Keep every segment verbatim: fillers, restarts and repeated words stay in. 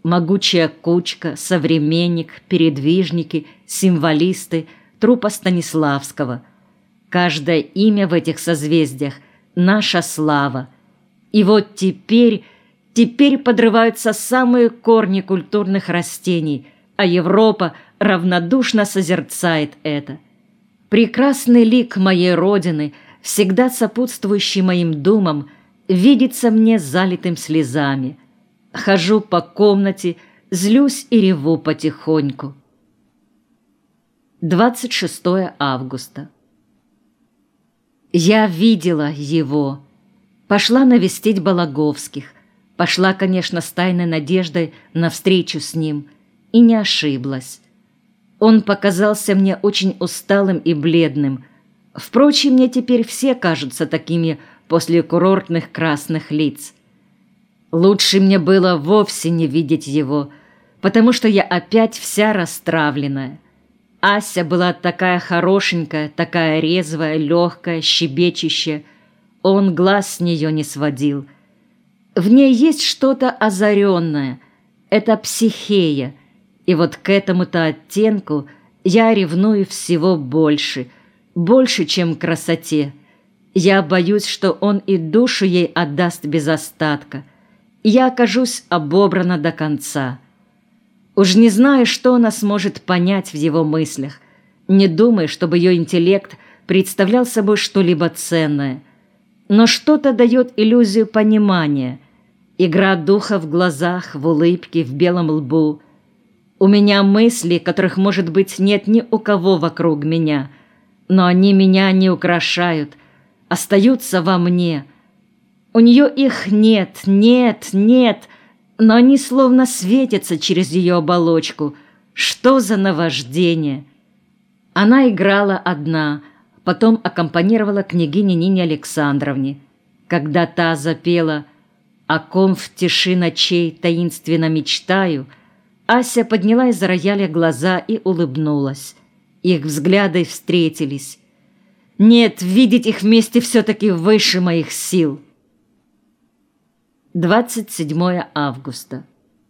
Могучая кучка, современник, передвижники, символисты, труппа Станиславского. Каждое имя в этих созвездиях – наша слава. И вот теперь, теперь подрываются самые корни культурных растений, а Европа равнодушно созерцает это. Прекрасный лик моей Родины, всегда сопутствующий моим думам, видится мне залитым слезами. Хожу по комнате, злюсь и реву потихоньку. двадцать шестое августа. Я видела его. Пошла навестить Балаговских. Пошла, конечно, с тайной надеждой на встречу с ним. И не ошиблась. Он показался мне очень усталым и бледным. Впрочем, мне теперь все кажутся такими после курортных красных лиц. Лучше мне было вовсе не видеть его, потому что я опять вся расстравленная. Ася была такая хорошенькая, такая резвая, легкая, щебечущая. Он глаз с нее не сводил. В ней есть что-то озаренное. Это психея. И вот к этому-то оттенку я ревную всего больше, больше, чем к красоте. Я боюсь, что он и душу ей отдаст без остатка. Я окажусь обобрана до конца. Уж не знаю, что она сможет понять в его мыслях. Не думаю, чтобы ее интеллект представлял собой что-либо ценное. Но что-то дает иллюзию понимания. Игра духа в глазах, в улыбке, в белом лбу. У меня мысли, которых, может быть, нет ни у кого вокруг меня. Но они меня не украшают, остаются во мне. У нее их нет, нет, нет, но они словно светятся через ее оболочку. Что за наваждение! Она играла одна, потом аккомпанировала княгине Нине Александровне. Когда та запела «О ком в тиши ночей таинственно мечтаю», Ася подняла из рояля глаза и улыбнулась. Их взгляды встретились. Нет, видеть их вместе все-таки выше моих сил. двадцать седьмое августа.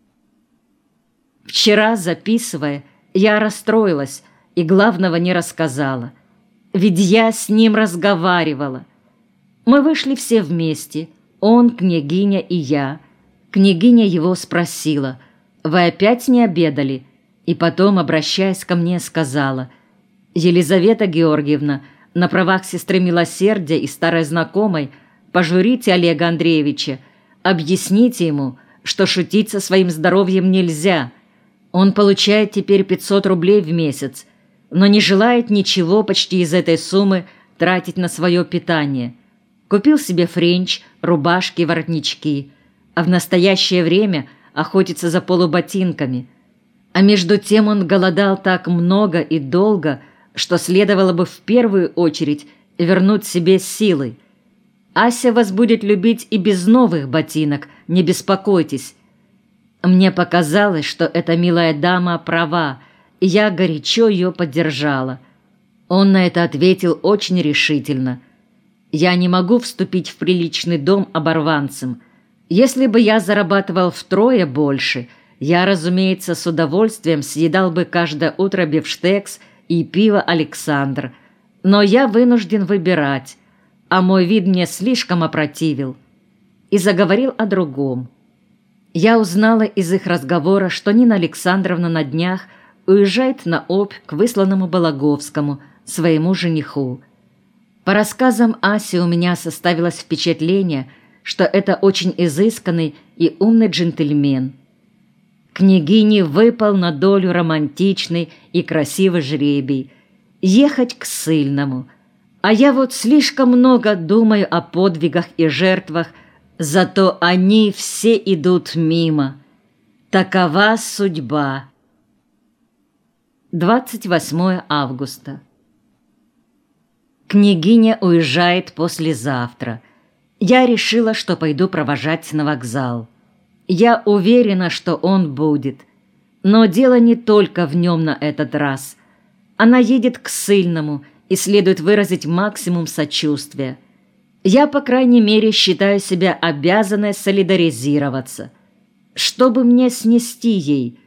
Вчера, записывая, я расстроилась и главного не рассказала. Ведь я с ним разговаривала. Мы вышли все вместе, он, княгиня и я. Княгиня его спросила: «Вы опять не обедали?» И потом, обращаясь ко мне, сказала: «Елизавета Георгиевна, на правах сестры милосердия и старой знакомой пожурите Олега Андреевича, объясните ему, что шутить со своим здоровьем нельзя. Он получает теперь пятьсот рублей в месяц, но не желает ничего почти из этой суммы тратить на свое питание. Купил себе френч, рубашки, воротнички, а в настоящее время охотится за полуботинками. А между тем он голодал так много и долго, что следовало бы в первую очередь вернуть себе силы. Ася вас будет любить и без новых ботинок, не беспокойтесь». Мне показалось, что эта милая дама права, и я горячо ее поддержала. Он на это ответил очень решительно: «Я не могу вступить в приличный дом оборванцем. Если бы я зарабатывал втрое больше, я, разумеется, с удовольствием съедал бы каждое утро бифштекс и пиво «Александр». Но я вынужден выбирать, а мой вид мне слишком опротивил». И заговорил о другом. Я узнала из их разговора, что Нина Александровна на днях уезжает на Обь к высланному Балаговскому, своему жениху. По рассказам Аси у меня составилось впечатление, что это очень изысканный и умный джентльмен. Княгине выпал на долю романтичный и красивый жребий – ехать к ссыльному. А я вот слишком много думаю о подвигах и жертвах, зато они все идут мимо. Такова судьба. двадцать восьмое августа. Княгиня уезжает послезавтра. Я решила, что пойду провожать на вокзал. Я уверена, что он будет. Но дело не только в нем на этот раз. Она едет к ссыльному, и следует выразить максимум сочувствия. Я, по крайней мере, считаю себя обязанной солидаризироваться. Чтобы мне снести ей,